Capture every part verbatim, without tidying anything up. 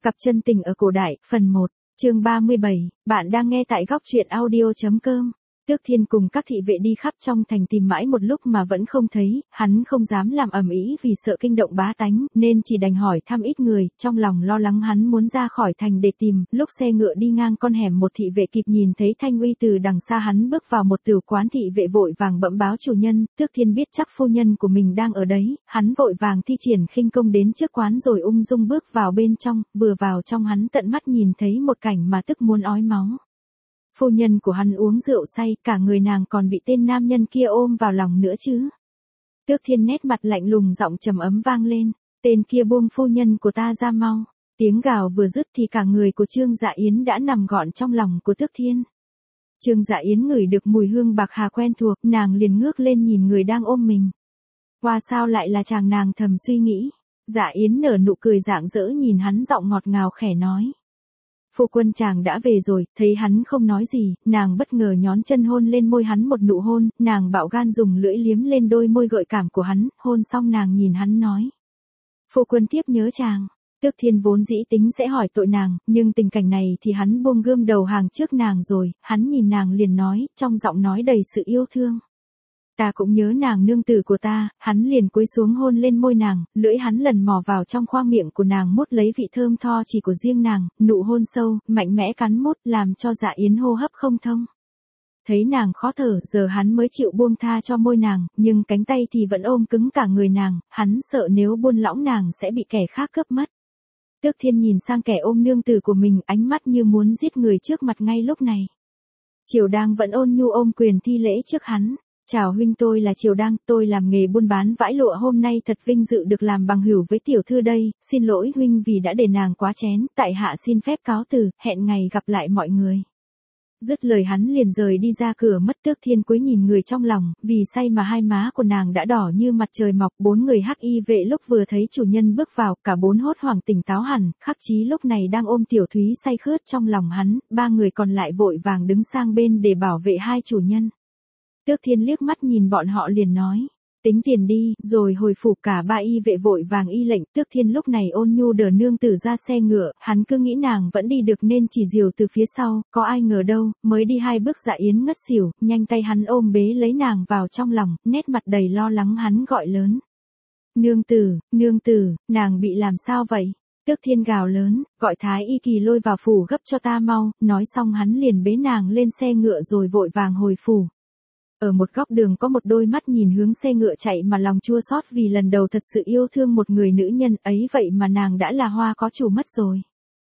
Cặp chân tình ở cổ đại, phần một, chương ba mươi bảy, bạn đang nghe tại góc truyện audio.com. Tước Thiên cùng các thị vệ đi khắp trong thành tìm mãi một lúc mà vẫn không thấy, hắn không dám làm ầm ĩ vì sợ kinh động bá tánh, nên chỉ đành hỏi thăm ít người, trong lòng lo lắng hắn muốn ra khỏi thành để tìm. Lúc xe ngựa đi ngang con hẻm, một thị vệ kịp nhìn thấy Thanh Uy từ đằng xa hắn bước vào một tửu quán. Thị vệ vội vàng bẩm báo chủ nhân. Tước Thiên biết chắc phu nhân của mình đang ở đấy, hắn vội vàng thi triển khinh công đến trước quán rồi ung dung bước vào bên trong. Vừa vào trong, hắn tận mắt nhìn thấy một cảnh mà tức muốn ói máu. Phu nhân của hắn uống rượu say, cả người nàng còn bị tên nam nhân kia ôm vào lòng nữa chứ. Tước Thiên nét mặt lạnh lùng, giọng trầm ấm vang lên, tên kia buông phu nhân của ta ra mau. Tiếng gào vừa dứt thì cả người của Trương Dạ Yến đã nằm gọn trong lòng của Tước Thiên. Trương Dạ Yến ngửi được mùi hương bạc hà quen thuộc, nàng liền ngước lên nhìn người đang ôm mình. Qua sao lại là chàng, nàng thầm suy nghĩ. Dạ Yến nở nụ cười rạng rỡ nhìn hắn, giọng ngọt ngào khẽ nói. Phu quân chàng đã về rồi. Thấy hắn không nói gì, nàng bất ngờ nhón chân hôn lên môi hắn một nụ hôn, nàng bạo gan dùng lưỡi liếm lên đôi môi gợi cảm của hắn, hôn xong nàng nhìn hắn nói. Phu quân tiếp nhớ chàng. Tước Thiên vốn dĩ tính sẽ hỏi tội nàng, nhưng tình cảnh này thì hắn buông gươm đầu hàng trước nàng rồi, hắn nhìn nàng liền nói, trong giọng nói đầy sự yêu thương. Ta cũng nhớ nàng nương tử của ta. Hắn liền cúi xuống hôn lên môi nàng, lưỡi hắn lần mò vào trong khoang miệng của nàng, mút lấy vị thơm tho chỉ của riêng nàng, nụ hôn sâu, mạnh mẽ cắn mút, làm cho Dạ Yến hô hấp không thông. Thấy nàng khó thở, giờ hắn mới chịu buông tha cho môi nàng, nhưng cánh tay thì vẫn ôm cứng cả người nàng, hắn sợ nếu buông lỏng nàng sẽ bị kẻ khác cướp mất. Tước Thiên nhìn sang kẻ ôm nương tử của mình, ánh mắt như muốn giết người trước mặt ngay lúc này. Triều Đang vẫn ôn nhu ôm quyền thi lễ trước hắn. Chào huynh, tôi là Triều Đang, tôi làm nghề buôn bán vải lụa, hôm nay thật vinh dự được làm bằng hữu với tiểu thư đây, xin lỗi huynh vì đã để nàng quá chén, tại hạ xin phép cáo từ, hẹn ngày gặp lại mọi người. Dứt lời hắn liền rời đi ra cửa mất. Tước Thiên cúi nhìn người trong lòng, vì say mà hai má của nàng đã đỏ như mặt trời mọc. Bốn người hắc y vệ lúc vừa thấy chủ nhân bước vào, cả bốn hốt hoảng tỉnh táo hẳn. Khắc Chí lúc này đang ôm Tiểu Thúy say khướt trong lòng hắn, ba người còn lại vội vàng đứng sang bên để bảo vệ hai chủ nhân. Tước Thiên liếc mắt nhìn bọn họ liền nói, tính tiền đi, rồi hồi phục. Cả ba y vệ vội vàng y lệnh. Tước Thiên lúc này ôn nhu đỡ nương tử ra xe ngựa, hắn cứ nghĩ nàng vẫn đi được nên chỉ dìu từ phía sau, có ai ngờ đâu, mới đi hai bước Dạ Yến ngất xỉu, nhanh tay hắn ôm bế lấy nàng vào trong lòng, nét mặt đầy lo lắng hắn gọi lớn. Nương tử, nương tử, nàng bị làm sao vậy? Tước Thiên gào lớn, gọi Thái Y Kỳ lôi vào phủ gấp cho ta mau, nói xong hắn liền bế nàng lên xe ngựa rồi vội vàng hồi phủ. Ở một góc đường có một đôi mắt nhìn hướng xe ngựa chạy mà lòng chua xót vì lần đầu thật sự yêu thương một người nữ nhân ấy, vậy mà nàng đã là hoa có chủ mất rồi.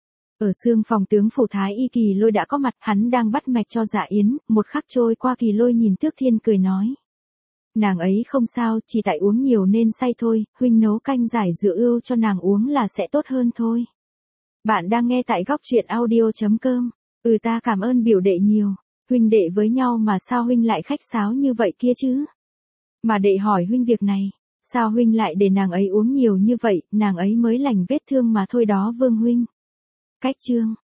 Ở xương phòng tướng phủ, Thái Y Kỳ lôi đã có mặt, hắn đang bắt mạch cho Dạ Yến. Một khắc trôi qua, Kỳ lôi nhìn Tước Thiên cười nói. Nàng ấy không sao, chỉ tại uống nhiều nên say thôi, huynh nấu canh giải rượu ưu cho nàng uống là sẽ tốt hơn thôi. Bạn đang nghe tại góc truyện audio.com. Ừ, ta cảm ơn biểu đệ nhiều. Huynh đệ với nhau mà sao huynh lại khách sáo như vậy kia chứ? Mà đệ hỏi huynh việc này, sao huynh lại để nàng ấy uống nhiều như vậy, nàng ấy mới lành vết thương mà thôi đó Vương huynh. Cách chương